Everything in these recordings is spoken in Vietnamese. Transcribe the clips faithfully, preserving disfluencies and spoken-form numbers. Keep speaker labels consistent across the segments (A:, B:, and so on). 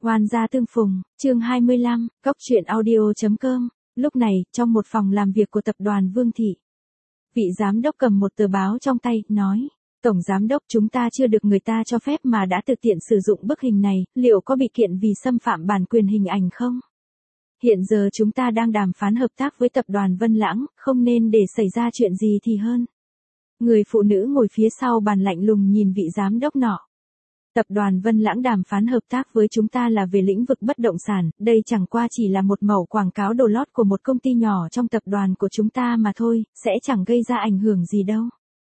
A: Oan gia tương phùng, chương hai mươi lăm, góc truyện audio.com. Lúc này, trong một phòng làm việc của tập đoàn Vương Thị, vị giám đốc cầm một tờ báo trong tay, nói: Tổng giám đốc, chúng ta chưa được người ta cho phép mà đã thực tiện sử dụng bức hình này, liệu có bị kiện vì xâm phạm bản quyền hình ảnh không? Hiện giờ chúng ta đang đàm phán hợp tác với tập đoàn Vân Lãng, không nên để xảy ra chuyện gì thì hơn. Người phụ nữ ngồi phía sau bàn lạnh lùng nhìn vị giám đốc nọ. Tập đoàn Vân Lãng đàm phán hợp tác với chúng ta là về lĩnh vực bất động sản, đây chẳng qua chỉ là một mẩu quảng cáo đồ lót của một công ty nhỏ trong tập đoàn của chúng ta mà thôi, sẽ chẳng gây ra ảnh hưởng gì đâu.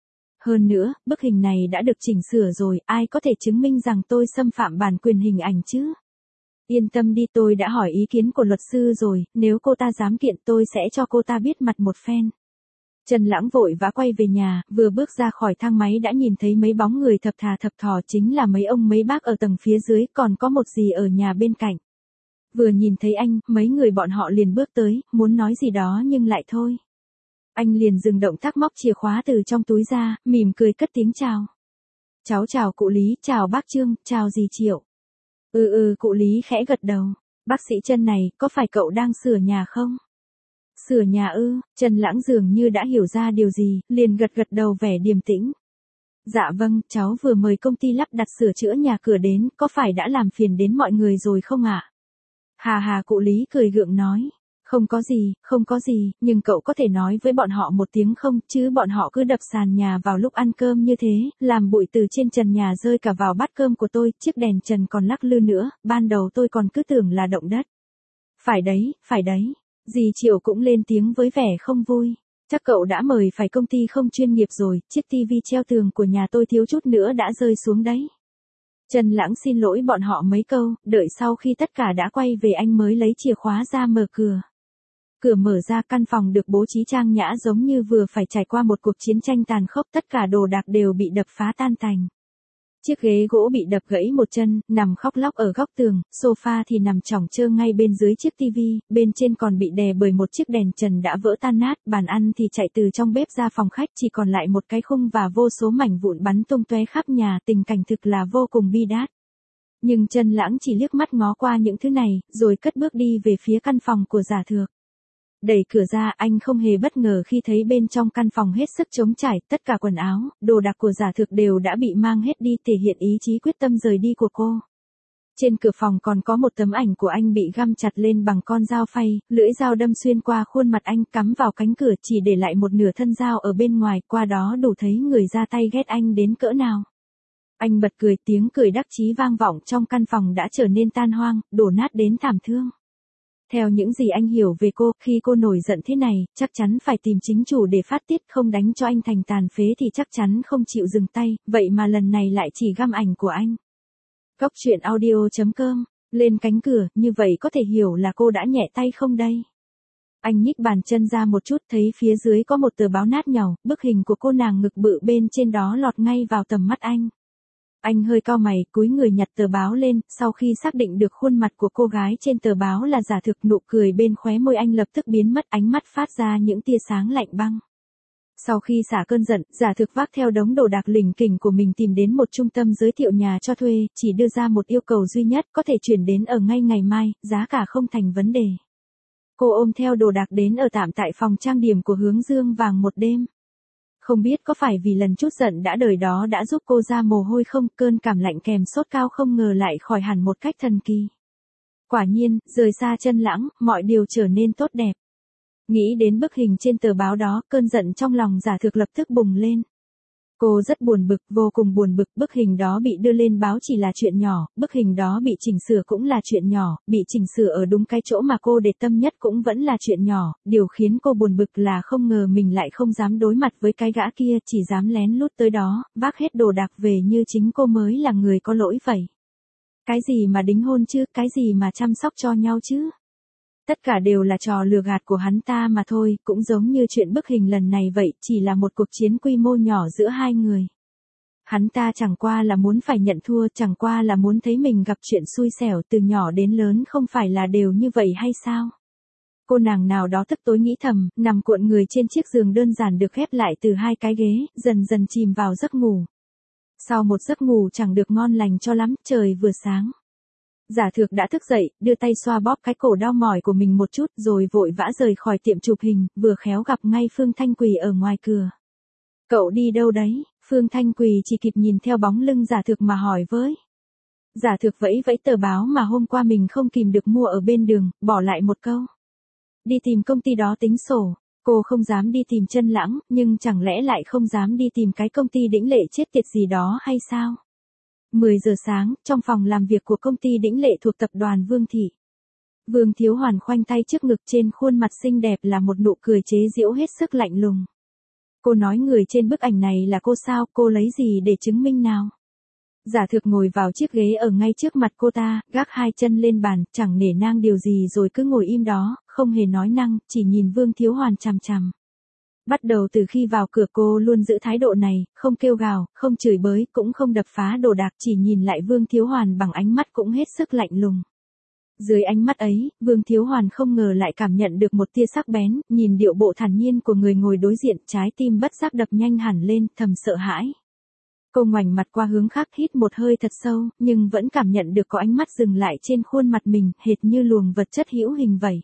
A: Hơn nữa, bức hình này đã được chỉnh sửa rồi, ai có thể chứng minh rằng tôi xâm phạm bản quyền hình ảnh chứ? Yên tâm đi, tôi đã hỏi ý kiến của luật sư rồi, nếu cô ta dám kiện tôi sẽ cho cô ta biết mặt một phen. Trần Lãng vội vã quay về nhà, vừa bước ra khỏi thang máy đã nhìn thấy mấy bóng người thập thà thập thò, chính là mấy ông mấy bác ở tầng phía dưới, còn có một dì ở nhà bên cạnh. Vừa nhìn thấy anh, mấy người bọn họ liền bước tới, muốn nói gì đó nhưng lại thôi. Anh liền dừng động tác móc chìa khóa từ trong túi ra, mỉm cười cất tiếng chào. Cháu chào cụ Lý, chào bác Trương, chào dì Triệu. Ừ ừ, cụ Lý khẽ gật đầu. Bác sĩ Trân này, có phải cậu đang sửa nhà không? Sửa nhà ư? Trần Lãng dường như đã hiểu ra điều gì, liền gật gật đầu vẻ điềm tĩnh. Dạ vâng, cháu vừa mời công ty lắp đặt sửa chữa nhà cửa đến, có phải đã làm phiền đến mọi người rồi không ạ? Hà hà, cụ Lý cười gượng nói. Không có gì, không có gì, nhưng cậu có thể nói với bọn họ một tiếng không, chứ bọn họ cứ đập sàn nhà vào lúc ăn cơm như thế, làm bụi từ trên trần nhà rơi cả vào bát cơm của tôi, chiếc đèn trần còn lắc lư nữa, ban đầu tôi còn cứ tưởng là động đất. Phải đấy, phải đấy. Dì Triệu cũng lên tiếng với vẻ không vui. Chắc cậu đã mời phải công ty không chuyên nghiệp rồi, chiếc tivi treo tường của nhà tôi thiếu chút nữa đã rơi xuống đấy. Trần Lãng xin lỗi bọn họ mấy câu, đợi sau khi tất cả đã quay về anh mới lấy chìa khóa ra mở cửa. Cửa mở ra, căn phòng được bố trí trang nhã giống như vừa phải trải qua một cuộc chiến tranh tàn khốc, tất cả đồ đạc đều bị đập phá tan tành. Chiếc ghế gỗ bị đập gãy một chân, nằm khóc lóc ở góc tường, sofa thì nằm chỏng chơ ngay bên dưới chiếc tivi, bên trên còn bị đè bởi một chiếc đèn trần đã vỡ tan nát, bàn ăn thì chạy từ trong bếp ra phòng khách, chỉ còn lại một cái khung và vô số mảnh vụn bắn tung tóe khắp nhà, tình cảnh thực là vô cùng bi đát. Nhưng Trần Lãng chỉ liếc mắt ngó qua những thứ này, rồi cất bước đi về phía căn phòng của Giả Thược. Đẩy cửa ra, anh không hề bất ngờ khi thấy bên trong căn phòng hết sức trống trải, tất cả quần áo, đồ đạc của Giả Thược đều đã bị mang hết đi, thể hiện ý chí quyết tâm rời đi của cô. Trên cửa phòng còn có một tấm ảnh của anh bị găm chặt lên bằng con dao phay, lưỡi dao đâm xuyên qua khuôn mặt anh, cắm vào cánh cửa, chỉ để lại một nửa thân dao ở bên ngoài, qua đó đủ thấy người ra tay ghét anh đến cỡ nào. Anh bật cười, tiếng cười đắc chí vang vọng trong căn phòng đã trở nên tan hoang, đổ nát đến thảm thương. Theo những gì anh hiểu về cô, khi cô nổi giận thế này, chắc chắn phải tìm chính chủ để phát tiết, không đánh cho anh thành tàn phế thì chắc chắn không chịu dừng tay, vậy mà lần này lại chỉ găm ảnh của anh. Góc truyện audio.com, lên cánh cửa, như vậy có thể hiểu là cô đã nhẹ tay không đây? Anh nhích bàn chân ra một chút, thấy phía dưới có một tờ báo nát nhàu, bức hình của cô nàng ngực bự bên trên đó lọt ngay vào tầm mắt anh. Anh hơi cau mày, cúi người nhặt tờ báo lên, sau khi xác định được khuôn mặt của cô gái trên tờ báo là Giả Thực, nụ cười bên khóe môi anh lập tức biến mất, ánh mắt phát ra những tia sáng lạnh băng. Sau khi xả cơn giận, Giả Thực vác theo đống đồ đạc lỉnh kỉnh của mình tìm đến một trung tâm giới thiệu nhà cho thuê, chỉ đưa ra một yêu cầu duy nhất, có thể chuyển đến ở ngay ngày mai, giá cả không thành vấn đề. Cô ôm theo đồ đạc đến ở tạm tại phòng trang điểm của Hướng Dương Vàng một đêm. Không biết có phải vì lần chút giận đã đời đó đã giúp cô ra mồ hôi không, cơn cảm lạnh kèm sốt cao không ngờ lại khỏi hẳn một cách thần kỳ. Quả nhiên, rời xa Trần Lãng, mọi điều trở nên tốt đẹp. Nghĩ đến bức hình trên tờ báo đó, cơn giận trong lòng Giả Thực lập tức bùng lên. Cô rất buồn bực, vô cùng buồn bực, bức hình đó bị đưa lên báo chỉ là chuyện nhỏ, bức hình đó bị chỉnh sửa cũng là chuyện nhỏ, bị chỉnh sửa ở đúng cái chỗ mà cô để tâm nhất cũng vẫn là chuyện nhỏ, điều khiến cô buồn bực là không ngờ mình lại không dám đối mặt với cái gã kia, chỉ dám lén lút tới đó, vác hết đồ đạc về như chính cô mới là người có lỗi vậy. Cái gì mà đính hôn chứ, cái gì mà chăm sóc cho nhau chứ? Tất cả đều là trò lừa gạt của hắn ta mà thôi, cũng giống như chuyện bức hình lần này vậy, chỉ là một cuộc chiến quy mô nhỏ giữa hai người. Hắn ta chẳng qua là muốn phải nhận thua, chẳng qua là muốn thấy mình gặp chuyện xui xẻo, từ nhỏ đến lớn không phải là đều như vậy hay sao? Cô nàng nào đó tức tối nghĩ thầm, nằm cuộn người trên chiếc giường đơn giản được ghép lại từ hai cái ghế, dần dần chìm vào giấc ngủ. Sau một giấc ngủ chẳng được ngon lành cho lắm, trời vừa sáng. Giả Thược đã thức dậy, đưa tay xoa bóp cái cổ đau mỏi của mình một chút rồi vội vã rời khỏi tiệm chụp hình, vừa khéo gặp ngay Phương Thanh Quỳ ở ngoài cửa. Cậu đi đâu đấy? Phương Thanh Quỳ chỉ kịp nhìn theo bóng lưng Giả Thược mà hỏi với. Giả Thược vẫy vẫy tờ báo mà hôm qua mình không kìm được mua ở bên đường, bỏ lại một câu. Đi tìm công ty đó tính sổ. Cô không dám đi tìm Chân Lãng, nhưng chẳng lẽ lại không dám đi tìm cái công ty Đĩnh Lệ chết tiệt gì đó hay sao? mười giờ sáng, trong phòng làm việc của công ty Đĩnh Lệ thuộc tập đoàn Vương Thị. Vương Thiếu Hoàn khoanh tay trước ngực, trên khuôn mặt xinh đẹp là một nụ cười chế giễu hết sức lạnh lùng. Cô nói người trên bức ảnh này là cô sao, cô lấy gì để chứng minh nào? Giả Thược ngồi vào chiếc ghế ở ngay trước mặt cô ta, gác hai chân lên bàn, chẳng nể nang điều gì rồi cứ ngồi im đó, không hề nói năng, chỉ nhìn Vương Thiếu Hoàn chằm chằm. Bắt đầu từ khi vào cửa cô luôn giữ thái độ này, không kêu gào, không chửi bới, cũng không đập phá đồ đạc, chỉ nhìn lại Vương Thiếu Hoàn bằng ánh mắt cũng hết sức lạnh lùng. Dưới ánh mắt ấy, Vương Thiếu Hoàn không ngờ lại cảm nhận được một tia sắc bén, nhìn điệu bộ thản nhiên của người ngồi đối diện, trái tim bất giác đập nhanh hẳn lên, thầm sợ hãi. Cô ngoảnh mặt qua hướng khác, hít một hơi thật sâu, nhưng vẫn cảm nhận được có ánh mắt dừng lại trên khuôn mặt mình, hệt như luồng vật chất hữu hình vậy.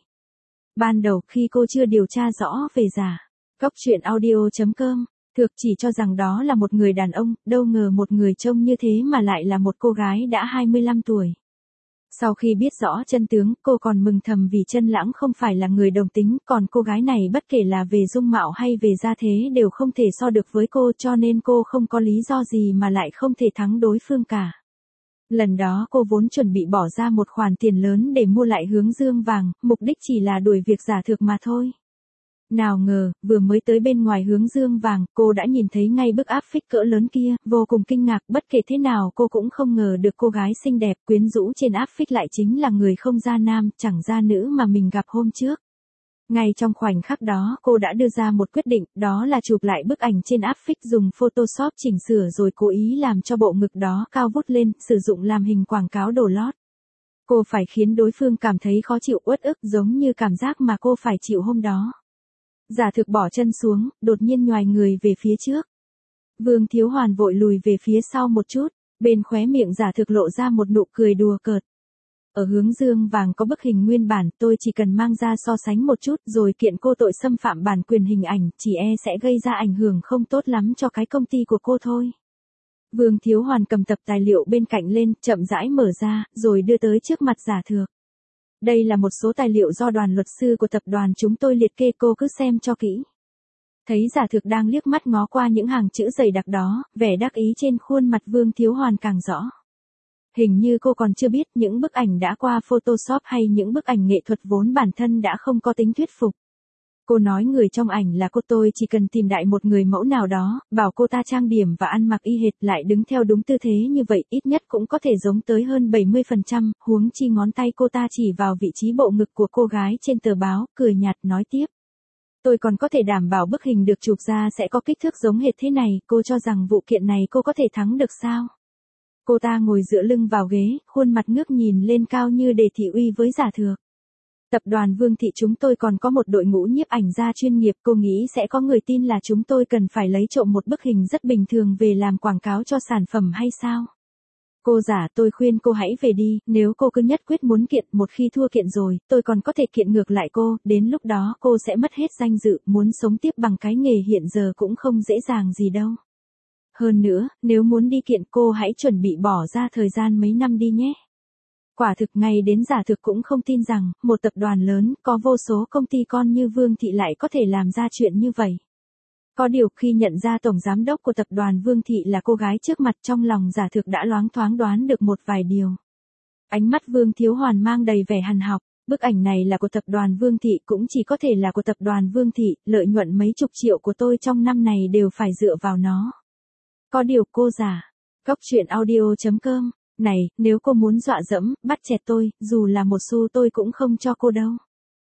A: Ban đầu khi cô chưa điều tra rõ về Giả Cóc Truyện Audio chấm com, Thược chỉ cho rằng đó là một người đàn ông, đâu ngờ một người trông như thế mà lại là một cô gái đã hai mươi lăm tuổi. Sau khi biết rõ chân tướng, cô còn mừng thầm vì Chân Lãng không phải là người đồng tính, còn cô gái này bất kể là về dung mạo hay về gia thế đều không thể so được với cô, cho nên cô không có lý do gì mà lại không thể thắng đối phương cả. Lần đó cô vốn chuẩn bị bỏ ra một khoản tiền lớn để mua lại Hướng Dương Vàng, mục đích chỉ là đuổi việc Giả Thược mà thôi. Nào ngờ, vừa mới tới bên ngoài Hướng Dương Vàng, cô đã nhìn thấy ngay bức áp phích cỡ lớn kia, vô cùng kinh ngạc, bất kể thế nào cô cũng không ngờ được cô gái xinh đẹp quyến rũ trên áp phích lại chính là người không da nam, chẳng da nữ mà mình gặp hôm trước. Ngay trong khoảnh khắc đó, cô đã đưa ra một quyết định, đó là chụp lại bức ảnh trên áp phích dùng Photoshop chỉnh sửa rồi cố ý làm cho bộ ngực đó cao vút lên, sử dụng làm hình quảng cáo đồ lót. Cô phải khiến đối phương cảm thấy khó chịu uất ức giống như cảm giác mà cô phải chịu hôm đó. Giả Thược bỏ chân xuống, đột nhiên nhoài người về phía trước. Vương Thiếu Hoàn vội lùi về phía sau một chút, bên khóe miệng Giả Thược lộ ra một nụ cười đùa cợt. Ở Hướng Dương Vàng có bức hình nguyên bản, tôi chỉ cần mang ra so sánh một chút rồi kiện cô tội xâm phạm bản quyền hình ảnh, chỉ e sẽ gây ra ảnh hưởng không tốt lắm cho cái công ty của cô thôi. Vương Thiếu Hoàn cầm tập tài liệu bên cạnh lên, chậm rãi mở ra, rồi đưa tới trước mặt Giả Thược. Đây là một số tài liệu do đoàn luật sư của tập đoàn chúng tôi liệt kê, cô cứ xem cho kỹ. Thấy Giả Thược đang liếc mắt ngó qua những hàng chữ dày đặc đó, vẻ đắc ý trên khuôn mặt Vương Thiếu Hoàn càng rõ. Hình như cô còn chưa biết những bức ảnh đã qua Photoshop hay những bức ảnh nghệ thuật vốn bản thân đã không có tính thuyết phục. Cô nói người trong ảnh là cô, tôi chỉ cần tìm đại một người mẫu nào đó, bảo cô ta trang điểm và ăn mặc y hệt lại đứng theo đúng tư thế như vậy, ít nhất cũng có thể giống tới hơn bảy mươi phần trăm, huống chi ngón tay cô ta chỉ vào vị trí bộ ngực của cô gái trên tờ báo, cười nhạt nói tiếp. Tôi còn có thể đảm bảo bức hình được chụp ra sẽ có kích thước giống hệt thế này, cô cho rằng vụ kiện này cô có thể thắng được sao? Cô ta ngồi dựa lưng vào ghế, khuôn mặt ngước nhìn lên cao như để thị uy với Giả Thược. Tập đoàn Vương Thị chúng tôi còn có một đội ngũ nhiếp ảnh gia chuyên nghiệp, cô nghĩ sẽ có người tin là chúng tôi cần phải lấy trộm một bức hình rất bình thường về làm quảng cáo cho sản phẩm hay sao? Cô Giả, tôi khuyên cô hãy về đi, nếu cô cứ nhất quyết muốn kiện, một khi thua kiện rồi, tôi còn có thể kiện ngược lại cô, đến lúc đó cô sẽ mất hết danh dự, muốn sống tiếp bằng cái nghề hiện giờ cũng không dễ dàng gì đâu. Hơn nữa, nếu muốn đi kiện cô hãy chuẩn bị bỏ ra thời gian mấy năm đi nhé. Quả thực ngay đến Giả Thược cũng không tin rằng, một tập đoàn lớn, có vô số công ty con như Vương Thị lại có thể làm ra chuyện như vậy. Có điều khi nhận ra tổng giám đốc của tập đoàn Vương Thị là cô gái trước mặt, trong lòng Giả Thược đã loáng thoáng đoán được một vài điều. Ánh mắt Vương Thiếu Hoàn mang đầy vẻ hằn học, bức ảnh này là của tập đoàn Vương Thị, cũng chỉ có thể là của tập đoàn Vương Thị, lợi nhuận mấy chục triệu của tôi trong năm này đều phải dựa vào nó. Có điều cô Giả Cóc Truyện Audio chấm com, này, nếu cô muốn dọa dẫm, bắt chẹt tôi, dù là một xu tôi cũng không cho cô đâu.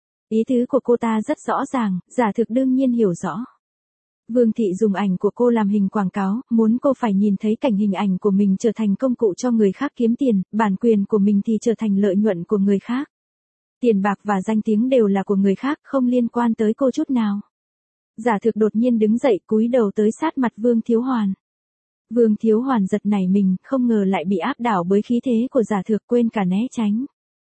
A: Ý tứ của cô ta rất rõ ràng, Giả Thược đương nhiên hiểu rõ. Vương Thị dùng ảnh của cô làm hình quảng cáo, muốn cô phải nhìn thấy cảnh hình ảnh của mình trở thành công cụ cho người khác kiếm tiền, bản quyền của mình thì trở thành lợi nhuận của người khác. Tiền bạc và danh tiếng đều là của người khác, không liên quan tới cô chút nào. Giả Thược đột nhiên đứng dậy, cúi đầu tới sát mặt Vương Thiếu Hoàn. Vương Thiếu Hoàn giật nảy mình, không ngờ lại bị áp đảo bởi khí thế của giả thực, quên cả né tránh.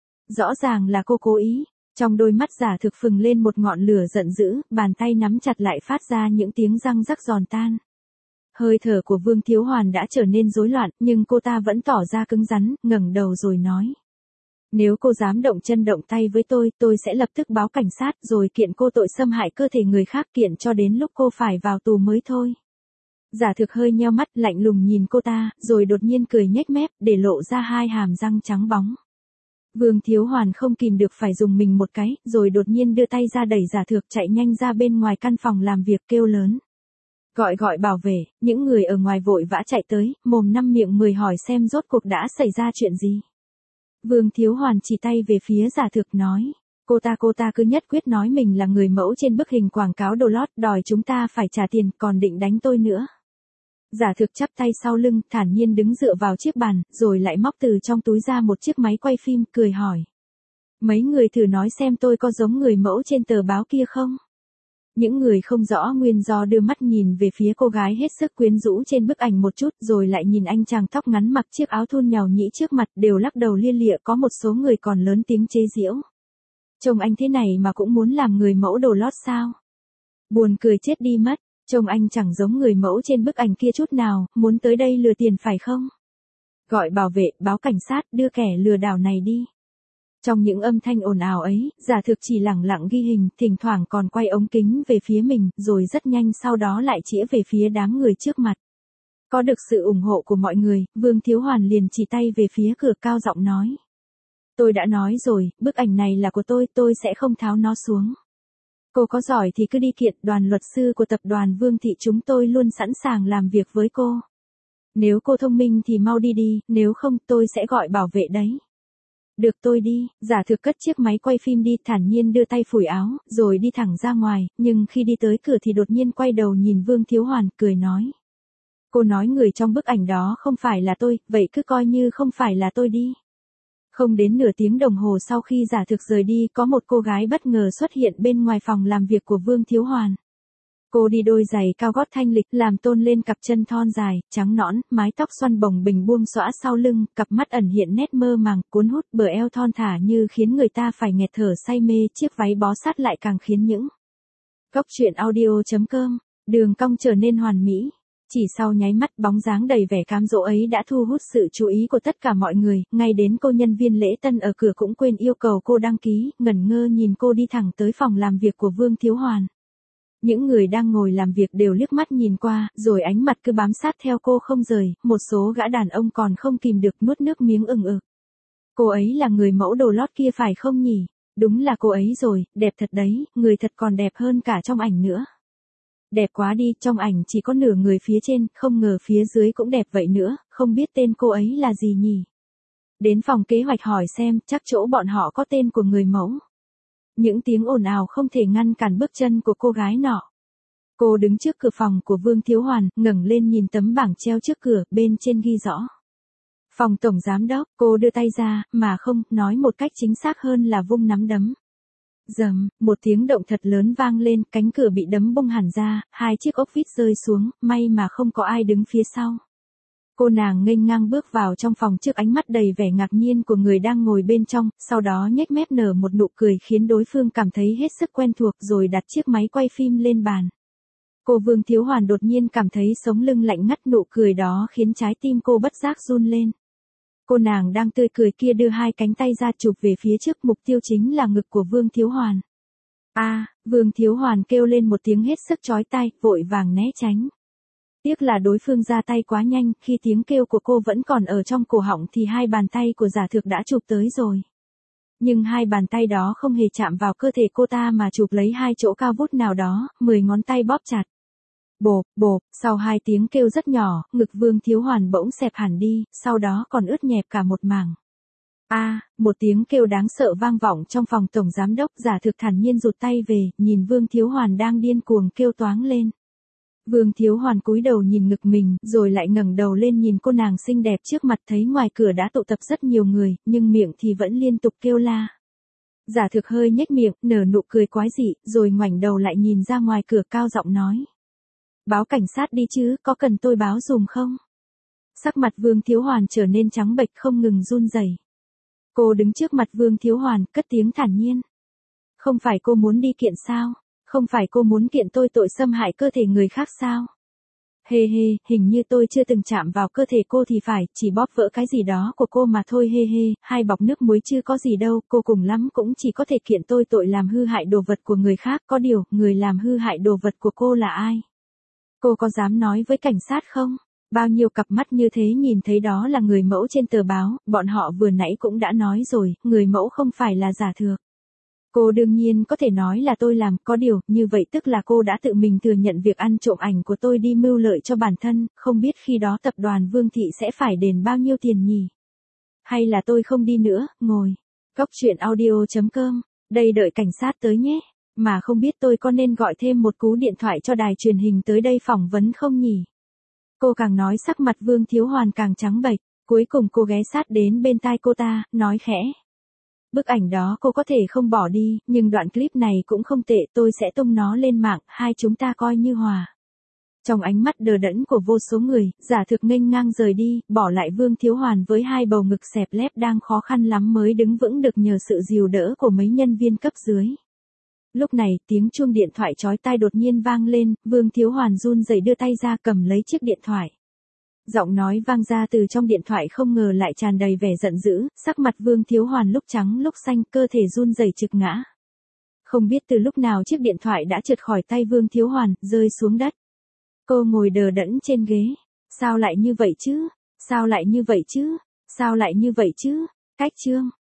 A: Rõ ràng là cô cố ý, trong đôi mắt giả thực phừng lên một ngọn lửa giận dữ, bàn tay nắm chặt lại phát ra những tiếng răng rắc giòn tan. Hơi thở của Vương Thiếu Hoàn đã trở nên rối loạn, nhưng cô ta vẫn tỏ ra cứng rắn, ngẩng đầu rồi nói. Nếu cô dám động chân động tay với tôi, tôi sẽ lập tức báo cảnh sát rồi kiện cô tội xâm hại cơ thể người khác, kiện cho đến lúc cô phải vào tù mới thôi. Giả thực hơi nheo mắt, lạnh lùng nhìn cô ta, rồi đột nhiên cười nhếch mép, để lộ ra hai hàm răng trắng bóng. Vương Thiếu Hoàn không kìm được phải dùng mình một cái, rồi đột nhiên đưa tay ra đẩy giả thực chạy nhanh ra bên ngoài căn phòng làm việc, kêu lớn. Gọi gọi bảo vệ, những người ở ngoài vội vã chạy tới, mồm năm miệng mười hỏi xem rốt cuộc đã xảy ra chuyện gì. Vương Thiếu Hoàn chỉ tay về phía giả thực nói. Cô ta cô ta cứ nhất quyết nói mình là người mẫu trên bức hình quảng cáo đồ lót, đòi chúng ta phải trả tiền, còn định đánh tôi nữa. Giả thực chắp tay sau lưng, thản nhiên đứng dựa vào chiếc bàn, rồi lại móc từ trong túi ra một chiếc máy quay phim, cười hỏi. Mấy người thử nói xem tôi có giống người mẫu trên tờ báo kia không? Những người không rõ nguyên do đưa mắt nhìn về phía cô gái hết sức quyến rũ trên bức ảnh một chút, rồi lại nhìn anh chàng tóc ngắn mặc chiếc áo thun nhàu nhĩ trước mặt, đều lắc đầu lia lịa, có một số người còn lớn tiếng chế giễu. Trông anh thế này mà cũng muốn làm người mẫu đồ lót sao? Buồn cười chết đi mất, trông anh chẳng giống người mẫu trên bức ảnh kia chút nào, muốn tới đây lừa tiền phải không? Gọi bảo vệ, báo cảnh sát, đưa kẻ lừa đảo này đi. Trong những âm thanh ồn ào ấy, giả thực chỉ lẳng lặng ghi hình, thỉnh thoảng còn quay ống kính về phía mình, rồi rất nhanh sau đó lại chĩa về phía đám người trước mặt. Có được sự ủng hộ của mọi người, Vương Thiếu Hoàn liền chỉ tay về phía cửa, cao giọng nói. Tôi đã nói rồi, bức ảnh này là của tôi, tôi sẽ không tháo nó xuống. Cô có giỏi thì cứ đi kiện, đoàn luật sư của tập đoàn Vương Thị chúng tôi luôn sẵn sàng làm việc với cô. Nếu cô thông minh thì mau đi đi, nếu không tôi sẽ gọi bảo vệ đấy. Được tôi đi, giả thực cất chiếc máy quay phim đi, thản nhiên đưa tay phủi áo, rồi đi thẳng ra ngoài, nhưng khi đi tới cửa thì đột nhiên quay đầu nhìn Vương Thiếu Hoàn, cười nói. Cô nói người trong bức ảnh đó không phải là tôi, vậy cứ coi như không phải là tôi đi. Không đến nửa tiếng đồng hồ sau khi giả thực rời đi, có một cô gái bất ngờ xuất hiện bên ngoài phòng làm việc của Vương Thiếu Hoàn. Cô đi đôi giày cao gót thanh lịch, làm tôn lên cặp chân thon dài, trắng nõn, mái tóc xoăn bồng bềnh buông xõa sau lưng, cặp mắt ẩn hiện nét mơ màng, cuốn hút, bờ eo thon thả như khiến người ta phải nghẹt thở say mê, chiếc váy bó sát lại càng khiến những. Góc truyện audio chấm com, đường cong trở nên hoàn mỹ. Chỉ sau nháy mắt, bóng dáng đầy vẻ cám dỗ ấy đã thu hút sự chú ý của tất cả mọi người, ngay đến cô nhân viên lễ tân ở cửa cũng quên yêu cầu cô đăng ký, ngẩn ngơ nhìn cô đi thẳng tới phòng làm việc của Vương Thiếu Hoàn. Những người đang ngồi làm việc đều liếc mắt nhìn qua, rồi ánh mặt cứ bám sát theo cô không rời, một số gã đàn ông còn không kìm được nuốt nước miếng ừng ực. Cô ấy là người mẫu đồ lót kia phải không nhỉ? Đúng là cô ấy rồi, đẹp thật đấy, người thật còn đẹp hơn cả trong ảnh nữa. Đẹp quá đi, trong ảnh chỉ có nửa người phía trên, không ngờ phía dưới cũng đẹp vậy nữa, không biết tên cô ấy là gì nhỉ? Đến phòng kế hoạch hỏi xem, chắc chỗ bọn họ có tên của người mẫu. Những tiếng ồn ào không thể ngăn cản bước chân của cô gái nọ. Cô đứng trước cửa phòng của Vương Thiếu Hoàn, ngẩng lên nhìn tấm bảng treo trước cửa, bên trên ghi rõ. Phòng tổng giám đốc, cô đưa tay ra, mà không, nói một cách chính xác hơn là vung nắm đấm. Dầm, một tiếng động thật lớn vang lên, cánh cửa bị đấm bung hẳn ra, hai chiếc ốc vít rơi xuống, may mà không có ai đứng phía sau. Cô nàng nghênh ngang bước vào trong phòng trước ánh mắt đầy vẻ ngạc nhiên của người đang ngồi bên trong, sau đó nhếch mép nở một nụ cười khiến đối phương cảm thấy hết sức quen thuộc, rồi đặt chiếc máy quay phim lên bàn. Cô Vương Thiếu Hoàn đột nhiên cảm thấy sống lưng lạnh ngắt, nụ cười đó khiến trái tim cô bất giác run lên. Cô nàng đang tươi cười kia đưa hai cánh tay ra chụp về phía trước, mục tiêu chính là ngực của Vương Thiếu Hoàn. A, à, Vương Thiếu Hoàn kêu lên một tiếng hết sức chói tai, vội vàng né tránh. Tiếc là đối phương ra tay quá nhanh, khi tiếng kêu của cô vẫn còn ở trong cổ họng thì hai bàn tay của giả thực đã chụp tới rồi. Nhưng hai bàn tay đó không hề chạm vào cơ thể cô ta mà chụp lấy hai chỗ cao vút nào đó, mười ngón tay bóp chặt. Bộp, bộp, sau hai tiếng kêu rất nhỏ, ngực Vương Thiếu Hoàn bỗng xẹp hẳn đi, sau đó còn ướt nhẹp cả một mảng. A, à, một tiếng kêu đáng sợ vang vọng trong phòng tổng giám đốc, giả thực thản nhiên rụt tay về, nhìn Vương Thiếu Hoàn đang điên cuồng kêu toáng lên. Vương Thiếu Hoàn cúi đầu nhìn ngực mình, rồi lại ngẩng đầu lên nhìn cô nàng xinh đẹp trước mặt, thấy ngoài cửa đã tụ tập rất nhiều người, nhưng miệng thì vẫn liên tục kêu la. Giả thực hơi nhếch miệng, nở nụ cười quái dị, rồi ngoảnh đầu lại nhìn ra ngoài cửa, cao giọng nói. Báo cảnh sát đi chứ, có cần tôi báo dùm không? Sắc mặt Vương Thiếu Hoàn trở nên trắng bệch không ngừng run rẩy. Cô đứng trước mặt Vương Thiếu Hoàn, cất tiếng thản nhiên. Không phải cô muốn đi kiện sao? Không phải cô muốn kiện tôi tội xâm hại cơ thể người khác sao? Hê hê, hình như tôi chưa từng chạm vào cơ thể cô thì phải, chỉ bóp vỡ cái gì đó của cô mà thôi hê hê, hai bọc nước muối chưa có gì đâu, cô cùng lắm cũng chỉ có thể kiện tôi tội làm hư hại đồ vật của người khác, có điều, người làm hư hại đồ vật của cô là ai? Cô có dám nói với cảnh sát không? Bao nhiêu cặp mắt như thế nhìn thấy đó là người mẫu trên tờ báo, bọn họ vừa nãy cũng đã nói rồi, người mẫu không phải là giả thược. Cô đương nhiên có thể nói là tôi làm, có điều, như vậy tức là cô đã tự mình thừa nhận việc ăn trộm ảnh của tôi đi mưu lợi cho bản thân, không biết khi đó tập đoàn Vương Thị sẽ phải đền bao nhiêu tiền nhỉ? Hay là tôi không đi nữa, ngồi. Góc chuyện audio chấm com, đây đợi cảnh sát tới nhé, mà không biết tôi có nên gọi thêm một cú điện thoại cho đài truyền hình tới đây phỏng vấn không nhỉ? Cô càng nói sắc mặt Vương Thiếu Hoàn càng trắng bệch, cuối cùng cô ghé sát đến bên tai cô ta, nói khẽ. Bức ảnh đó cô có thể không bỏ đi, nhưng đoạn clip này cũng không tệ, tôi sẽ tung nó lên mạng, hai chúng ta coi như hòa. Trong ánh mắt đờ đẫn của vô số người, giả thực nghênh ngang rời đi, bỏ lại Vương Thiếu Hoàn với hai bầu ngực xẹp lép đang khó khăn lắm mới đứng vững được nhờ sự dìu đỡ của mấy nhân viên cấp dưới. Lúc này, tiếng chuông điện thoại chói tai đột nhiên vang lên, Vương Thiếu Hoàn run rẩy đưa tay ra cầm lấy chiếc điện thoại. Giọng nói vang ra từ trong điện thoại không ngờ lại tràn đầy vẻ giận dữ, sắc mặt Vương Thiếu Hoàn lúc trắng lúc xanh, cơ thể run rẩy trực ngã. Không biết từ lúc nào chiếc điện thoại đã trượt khỏi tay Vương Thiếu Hoàn, rơi xuống đất. Cô ngồi đờ đẫn trên ghế. Sao lại như vậy chứ? Sao lại như vậy chứ? Sao lại như vậy chứ? Cách chương.